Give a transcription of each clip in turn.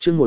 chương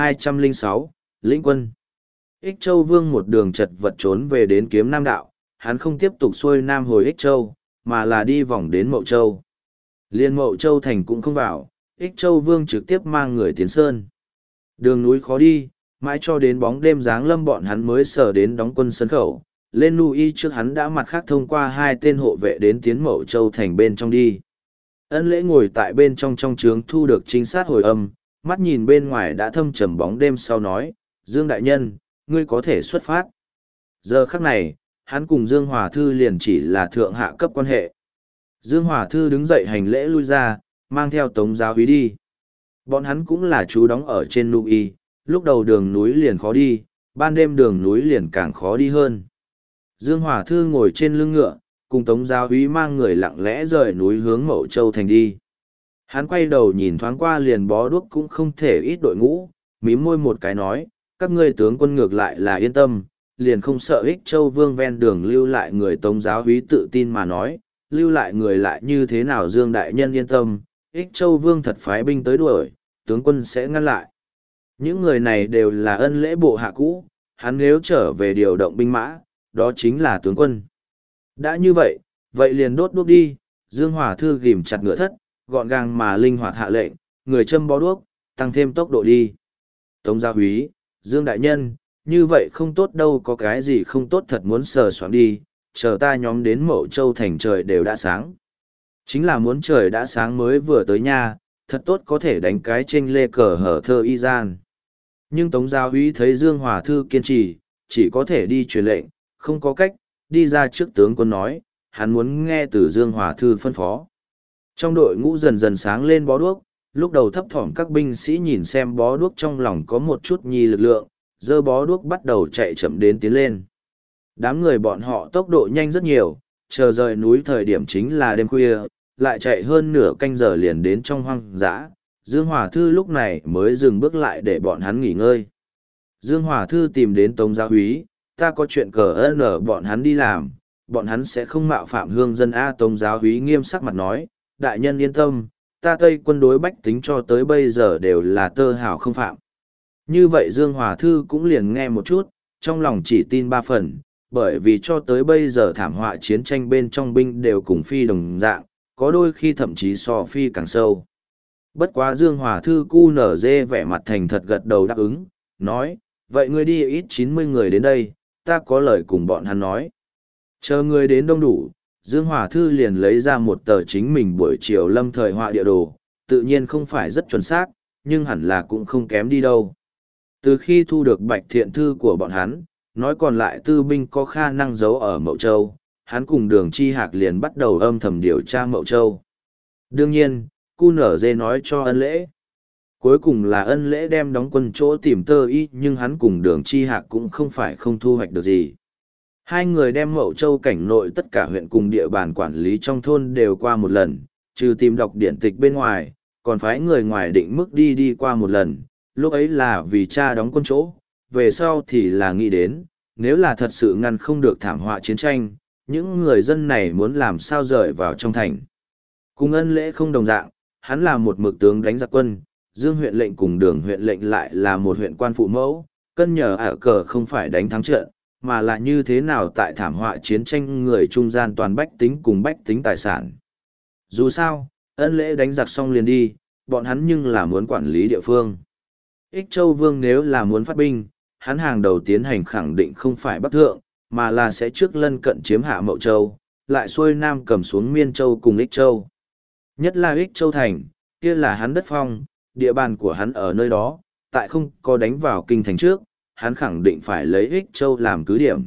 1206, Lĩnh quân. Ích Châu Vương một đường chật vật trốn về đến Kiếm Nam Đạo, hắn không tiếp tục xuôi Nam hồi Ích Châu, mà là đi vòng đến Mậu Châu. Liên Mậu Châu thành cũng không vào, Ích Châu Vương trực tiếp mang người tiến sơn. Đường núi khó đi, mãi cho đến bóng đêm giáng lâm bọn hắn mới sở đến đóng quân sân khẩu. Lên núi trước hắn đã mặt khác thông qua hai tên hộ vệ đến tiến Mậu Châu thành bên trong đi. Ân Lễ ngồi tại bên trong trướng thu được trinh sát hồi âm, mắt nhìn bên ngoài đã thâm trầm bóng đêm sau nói, Dương Đại Nhân, ngươi có thể xuất phát. Giờ khắc này, hắn cùng Dương Hòa Thư liền chỉ là thượng hạ cấp quan hệ. Dương Hòa Thư đứng dậy hành lễ lui ra, mang theo Tống Giáo Úy đi. Bọn hắn cũng là chú đóng ở trên núi, lúc đầu đường núi liền khó đi, ban đêm đường núi liền càng khó đi hơn. Dương Hòa Thư ngồi trên lưng ngựa, cùng Tống Giáo Úy mang người lặng lẽ rời núi hướng Mậu Châu thành đi. Hắn quay đầu nhìn thoáng qua liền bó đuốc cũng không thể ít đội ngũ, mím môi một cái nói, các ngươi tướng quân ngược lại là yên tâm, liền không sợ Ích Châu Vương ven đường lưu lại người. Tống Giáo Úy tự tin mà nói, lưu lại người lại như thế nào? Dương Đại Nhân yên tâm, Ích Châu Vương thật phái binh tới đuổi, tướng quân sẽ ngăn lại. Những người này đều là Ân Lễ bộ hạ cũ, hắn nếu trở về điều động binh mã, đó chính là tướng quân. Đã như vậy, vậy liền đốt đuốc đi. Dương Hòa Thư ghìm chặt ngựa thất, gọn gàng mà linh hoạt hạ lệnh, người châm bó đuốc, tăng thêm tốc độ đi. Tống Giáo Úy, Dương Đại Nhân, như vậy không tốt đâu, có cái gì không tốt thật muốn sờ soạn đi, chờ ta nhóm đến Mậu Châu thành trời đều đã sáng. Chính là muốn trời đã sáng mới vừa tới nha, thật tốt có thể đánh cái chênh lê cờ hở thơ y gian. Nhưng Tống Giáo Úy thấy Dương Hòa Thư kiên trì, chỉ có thể đi truyền lệnh, không có cách, đi ra trước tướng quân nói, hắn muốn nghe từ Dương Hòa Thư phân phó. Trong đội ngũ dần dần sáng lên bó đuốc, lúc đầu thấp thỏm các binh sĩ nhìn xem bó đuốc trong lòng có một chút nhi lực lượng, giơ bó đuốc bắt đầu chạy chậm đến tiến lên. Đám người bọn họ tốc độ nhanh rất nhiều, chờ rời núi thời điểm chính là đêm khuya, lại chạy hơn nửa canh giờ liền đến trong hoang dã. Dương Hòa Thư lúc này mới dừng bước lại để bọn hắn nghỉ ngơi. Dương Hòa Thư tìm đến Tống Giáo Úy, ta có chuyện cờ ơn ở bọn hắn đi làm, bọn hắn sẽ không mạo phạm hương dân A. Tống Giáo Úy nghiêm sắc mặt nói, đại nhân yên tâm, ta Tây quân đối bách tính cho tới bây giờ đều là tơ hào không phạm. Như vậy Dương Hòa Thư cũng liền nghe một chút, trong lòng chỉ tin 3 phần, bởi vì cho tới bây giờ thảm họa chiến tranh bên trong binh đều cùng phi đồng dạng, có đôi khi thậm chí so phi càng sâu. Bất quá Dương Hòa Thư cu nở dê vẻ mặt thành thật gật đầu đáp ứng, nói, vậy ngươi đi ít 90 người đến đây, ta có lời cùng bọn hắn nói. Chờ người đến đông đủ, Dương Hòa Thư liền lấy ra một tờ chính mình buổi chiều lâm thời họa địa đồ, tự nhiên không phải rất chuẩn xác, nhưng hẳn là cũng không kém đi đâu. Từ khi thu được bạch thiện thư của bọn hắn, nói còn lại tư binh có khả năng giấu ở Mậu Châu, hắn cùng Đường Chi Hạc liền bắt đầu âm thầm điều tra Mậu Châu. Đương nhiên, cu nở dê nói cho Ân Lễ. Cuối cùng là Ân Lễ đem đóng quân chỗ tìm tơ y, nhưng hắn cùng Đường Chi Hạc cũng không phải không thu hoạch được gì. Hai người đem Mậu Châu cảnh nội tất cả huyện cùng địa bàn quản lý trong thôn đều qua một lần, trừ tìm đọc điển tịch bên ngoài, còn phái người ngoài định mức đi qua một lần, lúc ấy là vì cha đóng quân chỗ, về sau thì là nghĩ đến, nếu là thật sự ngăn không được thảm họa chiến tranh, những người dân này muốn làm sao rời vào trong thành. Cùng Ân Lễ không đồng dạng, hắn là một mực tướng đánh giặc quân, Dương huyện lệnh cùng Đường huyện lệnh lại là một huyện quan phụ mẫu, cân nhờ ở cờ không phải đánh thắng trận, mà là như thế nào tại thảm họa chiến tranh người trung gian toàn bách tính cùng bách tính tài sản. Dù sao, Ân Lễ đánh giặc xong liền đi, bọn hắn nhưng là muốn quản lý địa phương. Ích Châu Vương nếu là muốn phát binh, hắn hàng đầu tiến hành khẳng định không phải Bắc Thượng, mà là sẽ trước lân cận chiếm hạ Mậu Châu, lại xuôi Nam cầm xuống Miên Châu cùng Ích Châu. Nhất là Ích Châu thành, kia là hắn đất phong, địa bàn của hắn ở nơi đó, tại không có đánh vào kinh thành trước, hắn khẳng định phải lấy Ích Châu làm cứ điểm.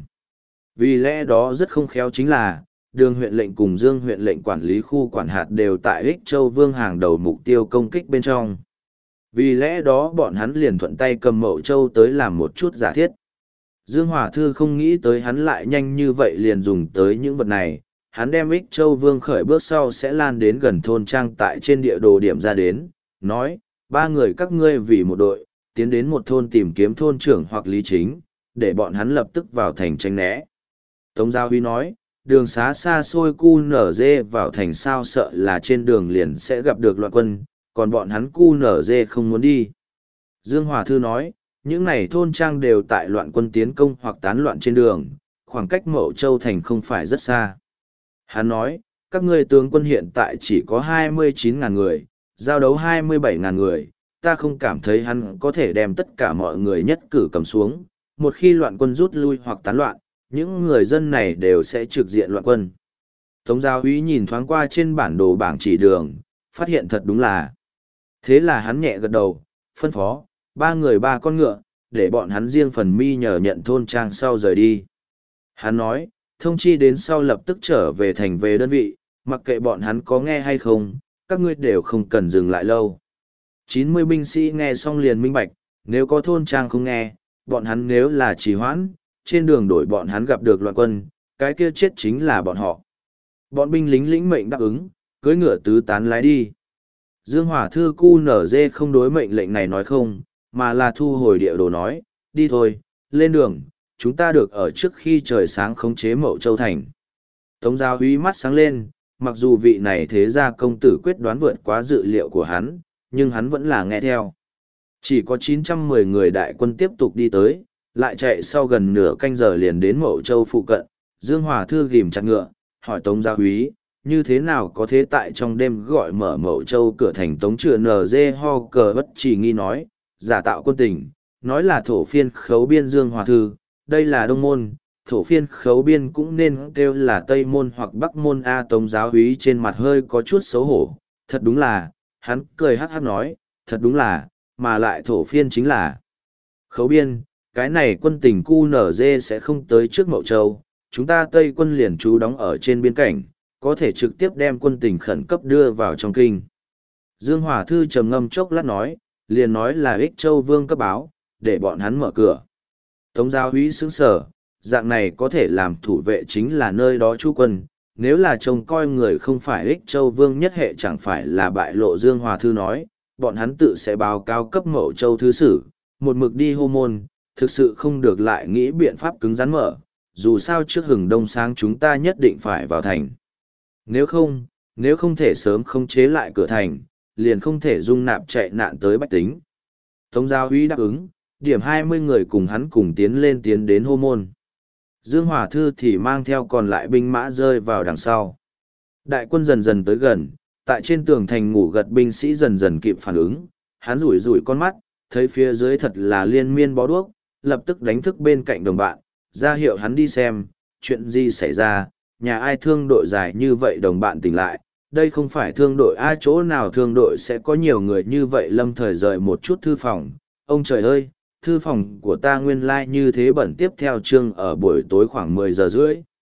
Vì lẽ đó rất không khéo chính là, Đường huyện lệnh cùng Dương huyện lệnh quản lý khu quản hạt đều tại Ích Châu Vương hàng đầu mục tiêu công kích bên trong. Vì lẽ đó bọn hắn liền thuận tay cầm Mậu Châu tới làm một chút giả thiết. Dương Hòa Thư không nghĩ tới hắn lại nhanh như vậy liền dùng tới những vật này, hắn đem Ích Châu Vương khởi bước sau sẽ lan đến gần thôn trang tại trên địa đồ điểm ra đến, nói, 3 người các ngươi vì một đội, tiến đến một thôn tìm kiếm thôn trưởng hoặc lý chính, để bọn hắn lập tức vào thành tránh né. Tống Giáo Úy nói, đường xá xa xôi cu nở dê vào thành sao sợ là trên đường liền sẽ gặp được loạn quân, còn bọn hắn cu nở dê không muốn đi. Dương Hòa Thư nói, những này thôn trang đều tại loạn quân tiến công hoặc tán loạn trên đường, khoảng cách Mậu Châu thành không phải rất xa. Hắn nói, các ngươi tướng quân hiện tại chỉ có 29.000 người, giao đấu 27.000 người, ta không cảm thấy hắn có thể đem tất cả mọi người nhất cử cầm xuống. Một khi loạn quân rút lui hoặc tán loạn, những người dân này đều sẽ trực diện loạn quân. Tống giáo úy nhìn thoáng qua trên bản đồ bảng chỉ đường, phát hiện thật đúng là. Thế là hắn nhẹ gật đầu, phân phó, 3 người 3 con ngựa, để bọn hắn riêng phần mi nhờ nhận thôn trang sau rời đi. Hắn nói, thông chi đến sau lập tức trở về thành về đơn vị, mặc kệ bọn hắn có nghe hay không, các ngươi đều không cần dừng lại lâu. 90 binh sĩ nghe xong liền minh bạch, nếu có thôn trang không nghe, bọn hắn nếu là trì hoãn, trên đường đổi bọn hắn gặp được loạn quân, cái kia chết chính là bọn họ. Bọn binh lính lĩnh mệnh đáp ứng, cưỡi ngựa tứ tán lái đi. Dương Hỏa Thư cu nở dê không đối mệnh lệnh này nói không, mà là thu hồi địa đồ nói, đi thôi, lên đường, chúng ta được ở trước khi trời sáng khống chế Mậu Châu thành. Tống giáo úy mắt sáng lên, mặc dù vị này thế gia công tử quyết đoán vượt quá dự liệu của hắn, nhưng hắn vẫn là nghe theo. Chỉ có 910 người đại quân tiếp tục đi tới, lại chạy sau gần nửa canh giờ liền đến Mậu Châu phụ cận. Dương Hòa Thư ghim chặt ngựa, hỏi Tống gia úy, như thế nào có thế tại trong đêm gọi mở Mậu Châu cửa thành. Tống Chừa NG ho cờ bất chỉ nghi nói, giả tạo quân tình, nói là thổ phiên khấu biên. Dương Hòa Thư, đây là Đông Môn, thổ phiên khấu biên cũng nên kêu là Tây Môn hoặc Bắc Môn A. Tống giáo úy trên mặt hơi có chút xấu hổ, thật đúng là, hắn cười hắc hắc nói, thật đúng là, mà lại thổ phiên chính là khấu biên, cái này quân tình QNZ sẽ không tới trước Mậu Châu, chúng ta Tây quân liền trú đóng ở trên biên cảnh, có thể trực tiếp đem quân tình khẩn cấp đưa vào trong kinh. Dương Hòa Thư trầm ngâm chốc lát nói, liền nói là Ích Châu Vương cấp báo, để bọn hắn mở cửa. Tống giáo úy sững sở, dạng này có thể làm thủ vệ chính là nơi đó trú quân, nếu là trông coi người không phải Ích Châu Vương nhất hệ chẳng phải là bại lộ. Dương Hòa Thư nói, bọn hắn tự sẽ báo cáo cấp Mậu Châu thứ sử, một mực đi hô môn, thực sự không được lại nghĩ biện pháp cứng rắn mở, dù sao trước hừng đông sáng chúng ta nhất định phải vào thành. Nếu không thể sớm khống chế lại cửa thành, liền không thể dung nạp chạy nạn tới bách tính. Tống giáo úy đáp ứng, điểm 20 người cùng hắn cùng tiến đến hô môn. Dương Hòa Thư thì mang theo còn lại binh mã rơi vào đằng sau. Đại quân dần dần tới gần, tại trên tường thành ngủ gật binh sĩ dần dần kịp phản ứng, hắn rủi rủi con mắt, thấy phía dưới thật là liên miên bó đuốc, lập tức đánh thức bên cạnh đồng bạn, ra hiệu hắn đi xem, chuyện gì xảy ra, nhà ai thương đội dài như vậy. Đồng bạn tỉnh lại, đây không phải thương đội ai, chỗ nào thương đội sẽ có nhiều người như vậy. Lâm thời rời một chút thư phòng, ông trời ơi, thư phòng của ta nguyên lai như thế bẩn. Tiếp theo chương ở buổi tối khoảng 10 giờ rưỡi.